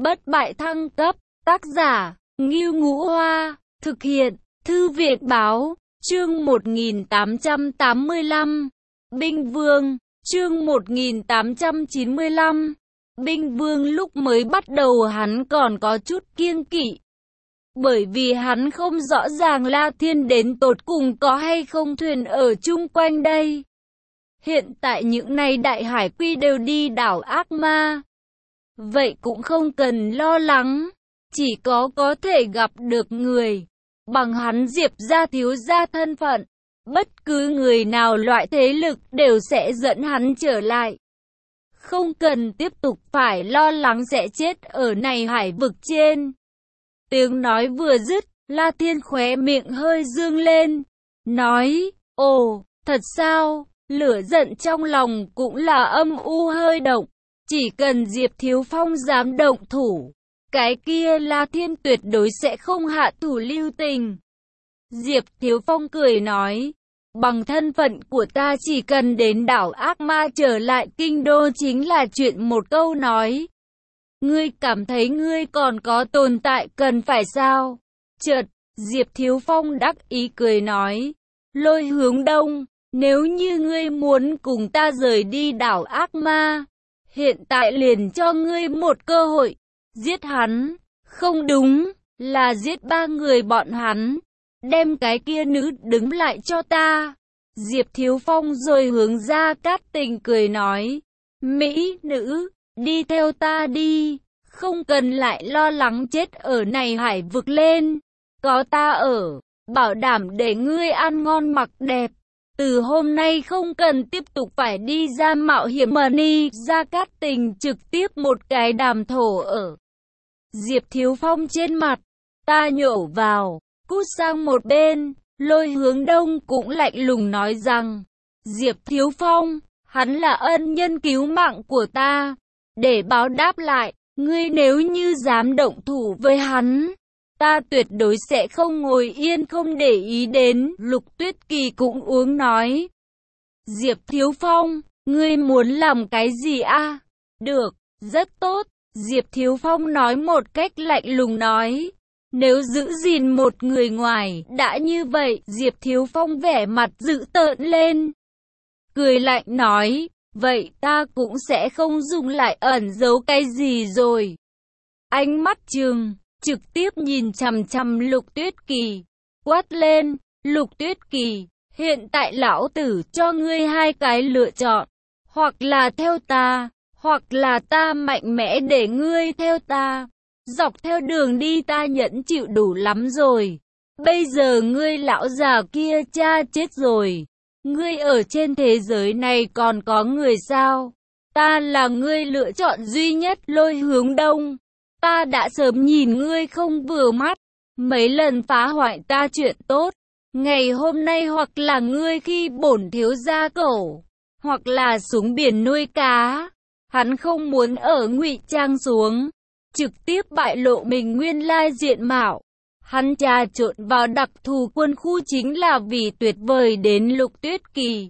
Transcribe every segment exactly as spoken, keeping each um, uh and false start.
Bất bại thăng cấp, tác giả, Ngưu Ngũ Hoa, thực hiện, Thư viện báo, chương một nghìn tám trăm tám mươi lăm, Binh Vương, chương một nghìn tám trăm chín mươi lăm, Binh Vương. Lúc mới bắt đầu hắn còn có chút kiêng kỵ, bởi vì hắn không rõ ràng La Thiên đến tột cùng có hay không thuyền ở chung quanh đây. Hiện tại những này đại hải quy đều đi đảo Ác Ma, vậy cũng không cần lo lắng, chỉ có có thể gặp được người. Bằng hắn Diệp gia thiếu gia thân phận, bất cứ người nào loại thế lực đều sẽ dẫn hắn trở lại. Không cần tiếp tục phải lo lắng sẽ chết ở này hải vực trên. Tiếng nói vừa dứt, La Thiên khóe miệng hơi dương lên, nói, ồ, thật sao? Lửa giận trong lòng cũng là âm u hơi động. Chỉ cần Diệp Thiếu Phong dám động thủ, cái kia La Thiên tuyệt đối sẽ không hạ thủ lưu tình. Diệp Thiếu Phong cười nói, bằng thân phận của ta chỉ cần đến đảo Ác Ma trở lại kinh đô chính là chuyện một câu nói. Ngươi cảm thấy ngươi còn có tồn tại cần phải sao? Chợt, Diệp Thiếu Phong đắc ý cười nói, Lôi Hướng Đông, nếu như ngươi muốn cùng ta rời đi đảo Ác Ma, hiện tại liền cho ngươi một cơ hội, giết hắn, không đúng, là giết ba người bọn hắn, đem cái kia nữ đứng lại cho ta. Diệp Thiếu Phong rồi hướng ra Cát Tình cười nói, Mỹ nữ, đi theo ta đi, không cần lại lo lắng chết ở này hải vực lên, có ta ở, bảo đảm để ngươi ăn ngon mặc đẹp. Từ hôm nay không cần tiếp tục phải đi ra mạo hiểm mà đi ra. Cát Tình trực tiếp một cái đàm thổ ở Diệp Thiếu Phong trên mặt, ta nhổ vào, cút sang một bên. Lôi Hướng Đông cũng lạnh lùng nói rằng, Diệp Thiếu Phong, hắn là ân nhân cứu mạng của ta, để báo đáp lại, ngươi nếu như dám động thủ với hắn, ta tuyệt đối sẽ không ngồi yên không để ý đến. Lục Tuyết Kỳ cũng uống nói, Diệp Thiếu Phong, ngươi muốn làm cái gì a? À? Được, rất tốt. Diệp Thiếu Phong nói một cách lạnh lùng nói, nếu giữ gìn một người ngoài đã như vậy. Diệp Thiếu Phong vẻ mặt dữ tợn lên, cười lạnh nói, vậy ta cũng sẽ không dùng lại ẩn giấu cái gì rồi. Ánh mắt trừng trực tiếp nhìn chằm chằm Lục Tuyết Kỳ, quát lên, Lục Tuyết Kỳ, hiện tại lão tử cho ngươi hai cái lựa chọn, hoặc là theo ta, hoặc là ta mạnh mẽ để ngươi theo ta. Dọc theo đường đi ta nhẫn chịu đủ lắm rồi, bây giờ ngươi lão già kia cha chết rồi, ngươi ở trên thế giới này còn có người sao? Ta là ngươi lựa chọn duy nhất. Lôi Hướng Đông, ta đã sớm nhìn ngươi không vừa mắt, mấy lần phá hoại ta chuyện tốt, ngày hôm nay hoặc là ngươi khi bổn thiếu gia cẩu, hoặc là xuống biển nuôi cá. Hắn không muốn ở ngụy trang xuống, trực tiếp bại lộ mình nguyên lai diện mạo. Hắn trà trộn vào đặc thù quân khu chính là vì tuyệt vời đến Lục Tuyết Kỳ.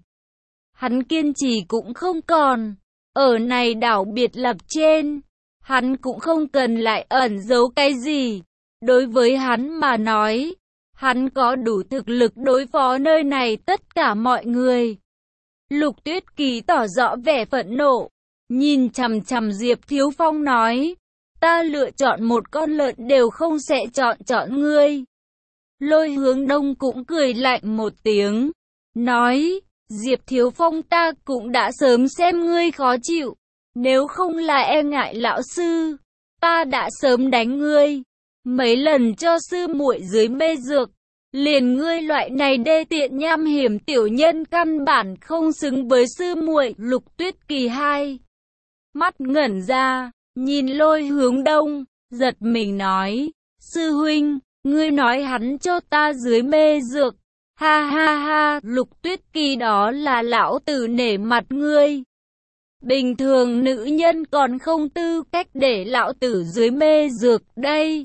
Hắn kiên trì cũng không còn, ở này đảo biệt lập trên, hắn cũng không cần lại ẩn giấu cái gì. Đối với hắn mà nói, hắn có đủ thực lực đối phó nơi này tất cả mọi người. Lục Tuyết Kỳ tỏ rõ vẻ phẫn nộ, nhìn chằm chằm Diệp Thiếu Phong nói, ta lựa chọn một con lợn đều không sẽ chọn chọn ngươi. Lôi Hướng Đông cũng cười lạnh một tiếng, nói, Diệp Thiếu Phong, ta cũng đã sớm xem ngươi khó chịu, nếu không là e ngại lão sư, ta đã sớm đánh ngươi. Mấy lần cho sư muội dưới mê dược, liền ngươi loại này đê tiện nham hiểm tiểu nhân căn bản không xứng với sư muội. Lục Tuyết Kỳ hai mắt ngẩn ra, nhìn Lôi Hướng Đông, giật mình nói, sư huynh, ngươi nói hắn cho ta dưới mê dược, ha ha ha. Lục Tuyết Kỳ, đó là lão tử nể mặt ngươi, bình thường nữ nhân còn không tư cách để lão tử dưới mê dược đây.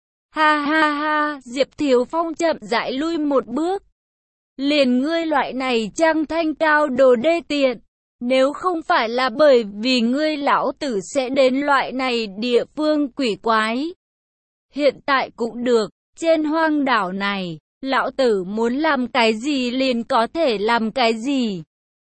Ha ha ha. Diệp Thiếu Phong chậm rãi lui một bước, liền ngươi loại này trang thanh cao đồ đê tiện, Nếu không phải là bởi vì ngươi lão tử sẽ đến loại này địa phương quỷ quái. Hiện tại cũng được, trên hoang đảo này, lão tử muốn làm cái gì liền có thể làm cái gì.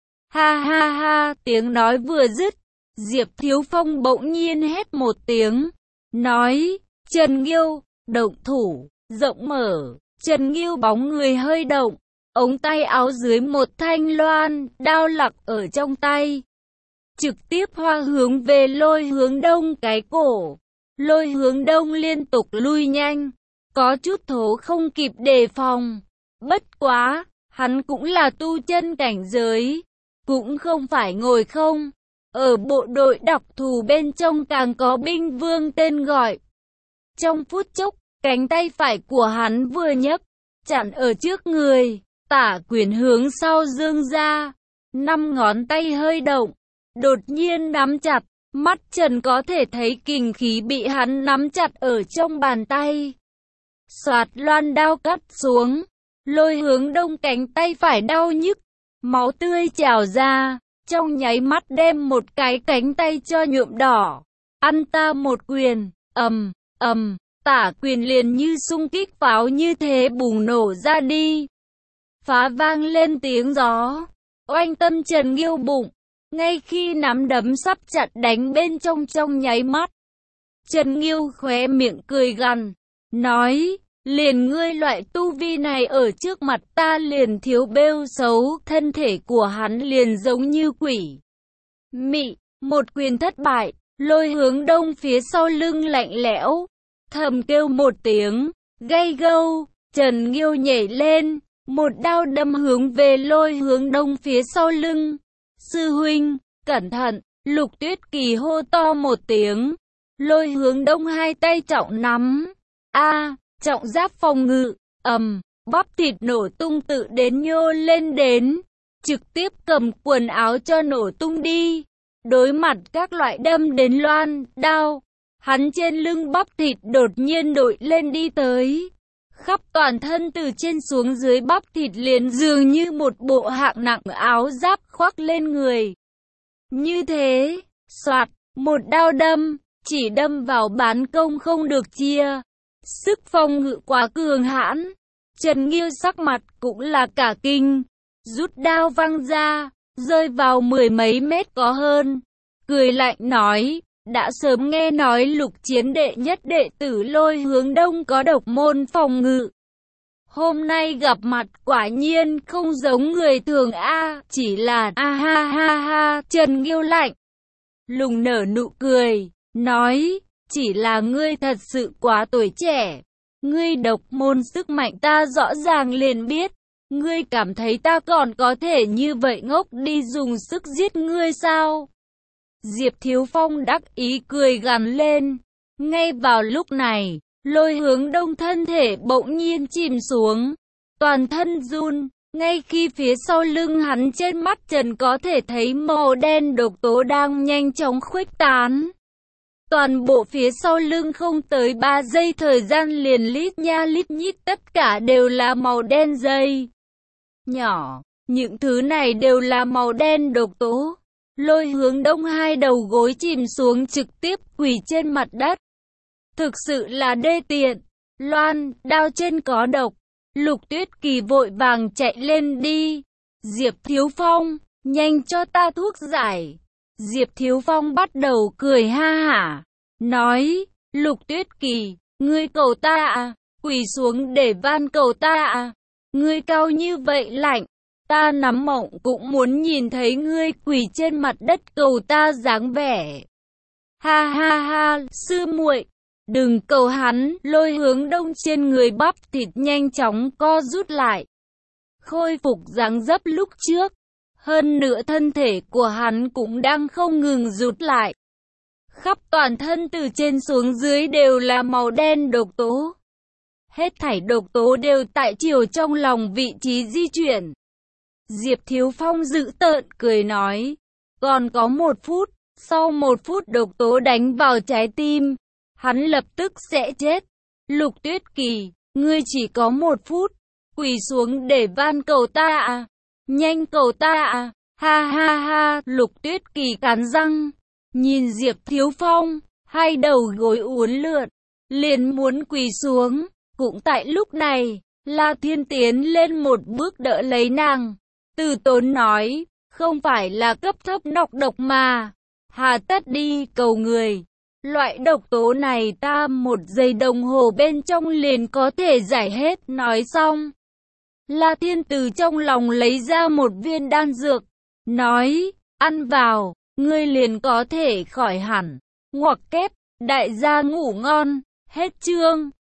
Ha ha ha, tiếng nói vừa dứt, Diệp Thiếu Phong bỗng nhiên hét một tiếng, nói, Trần Nghiêu, động thủ, rộng mở, Trần Nghiêu bóng người hơi động, ống tay áo dưới một thanh loan, đao lặc ở trong tay. Trực tiếp hoa hướng về Lôi Hướng Đông cái cổ. Lôi Hướng Đông liên tục lui nhanh, có chút thố không kịp đề phòng. Bất quá, hắn cũng là tu chân cảnh giới, cũng không phải ngồi không. Ở bộ đội đặc thù bên trong càng có binh vương tên gọi. Trong phút chốc, cánh tay phải của hắn vừa nhấc, chặn ở trước người, tả quyền hướng sau dương ra, năm ngón tay hơi động, đột nhiên nắm chặt, mắt Trần có thể thấy kình khí bị hắn nắm chặt ở trong bàn tay. Xoạt, loan đao cắt xuống, Lôi Hướng Đông cánh tay phải đau nhức, máu tươi trào ra, trong nháy mắt đem một cái cánh tay cho nhuộm đỏ. Ăn ta một quyền, ầm, ầm, tả quyền liền như xung kích pháo như thế bùng nổ ra đi. Phá vang lên tiếng gió, oanh tâm Trần Nghiêu bụng, ngay khi nắm đấm sắp chặt đánh bên trong trong nháy mắt. Trần Nghiêu khóe miệng cười gằn, nói, liền ngươi loại tu vi này ở trước mặt ta liền thiếu bêu xấu, thân thể của hắn liền giống như quỷ mị. Một quyền thất bại, Lôi Hướng Đông phía sau lưng lạnh lẽo, thầm kêu một tiếng, gay gâu, Trần Nghiêu nhảy lên, một đao đâm hướng về Lôi Hướng Đông phía sau lưng. Sư huynh, cẩn thận, Lục Tuyết Kỳ hô to một tiếng. Lôi Hướng Đông hai tay trọng nắm, a trọng giáp phòng ngự, ầm, bắp thịt nổ tung tự đến nhô lên đến, trực tiếp cầm quần áo cho nổ tung đi. Đối mặt các loại đâm đến loan, đao, hắn trên lưng bắp thịt đột nhiên đội lên đi tới. Khắp toàn thân từ trên xuống dưới bắp thịt liền dường như một bộ hạng nặng áo giáp khoác lên người. Như thế, soạt, một đao đâm, chỉ đâm vào bán công không được chia. Sức phòng ngự quá cường hãn, Trần Nghiêu sắc mặt cũng là cả kinh, rút đao văng ra, rơi vào mười mấy mét có hơn, cười lạnh nói, đã sớm nghe nói Lục Chiến đệ nhất đệ tử Lôi Hướng Đông có độc môn phòng ngự. Hôm nay gặp mặt quả nhiên không giống người thường a, chỉ là a ha ha ha, Trần Nghiêu lạnh lùng nở nụ cười, nói, chỉ là ngươi thật sự quá tuổi trẻ, ngươi độc môn sức mạnh ta rõ ràng liền biết, ngươi cảm thấy ta còn có thể như vậy ngốc đi dùng sức giết ngươi sao? Diệp Thiếu Phong đắc ý cười gằn lên. Ngay vào lúc này, Lôi Hướng Đông thân thể bỗng nhiên chìm xuống, toàn thân run, ngay khi phía sau lưng hắn trên mắt Trần có thể thấy màu đen độc tố đang nhanh chóng khuếch tán. Toàn bộ phía sau lưng không tới ba giây thời gian liền lít nha lít nhít tất cả đều là màu đen dây nhỏ, những thứ này đều là màu đen độc tố. Lôi Hướng Đông hai đầu gối chìm xuống trực tiếp quỳ trên mặt đất. Thực sự là đê tiện. Loan, đao trên có độc. Lục Tuyết Kỳ vội vàng chạy lên đi. Diệp Thiếu Phong, nhanh cho ta thuốc giải. Diệp Thiếu Phong bắt đầu cười ha hả, nói, Lục Tuyết Kỳ, ngươi cầu ta à, quỳ xuống để van cầu ta à, ngươi cao như vậy lạnh, ta nắm mộng cũng muốn nhìn thấy ngươi quỳ trên mặt đất cầu ta dáng vẻ. Ha ha ha, sư muội, đừng cầu hắn. Lôi Hướng Đông trên người bắp thịt nhanh chóng co rút lại, khôi phục dáng dấp lúc trước. Hơn nữa thân thể của hắn cũng đang không ngừng rút lại. Khắp toàn thân từ trên xuống dưới đều là màu đen độc tố. Hết thảy độc tố đều tại chiều trong lòng vị trí di chuyển. Diệp Thiếu Phong dữ tợn cười nói, còn có một phút, sau một phút độc tố đánh vào trái tim, hắn lập tức sẽ chết. Lục Tuyết Kỳ, ngươi chỉ có một phút, quỳ xuống để van cầu ta à, nhanh cầu ta à, Ha ha ha, Lục Tuyết Kỳ cắn răng, nhìn Diệp Thiếu Phong, hai đầu gối uốn lượn, liền muốn quỳ xuống. Cũng tại lúc này, La Thiên tiến lên một bước đỡ lấy nàng, từ tốn nói, không phải là cấp thấp nọc độc mà, hà tất đi cầu người. Loại độc tố này ta một giây đồng hồ bên trong liền có thể giải hết. Nói xong, La Thiên từ trong lòng lấy ra một viên đan dược, nói, ăn vào, ngươi liền có thể khỏi hẳn. Ngoặc kép, đại gia ngủ ngon, hết chương.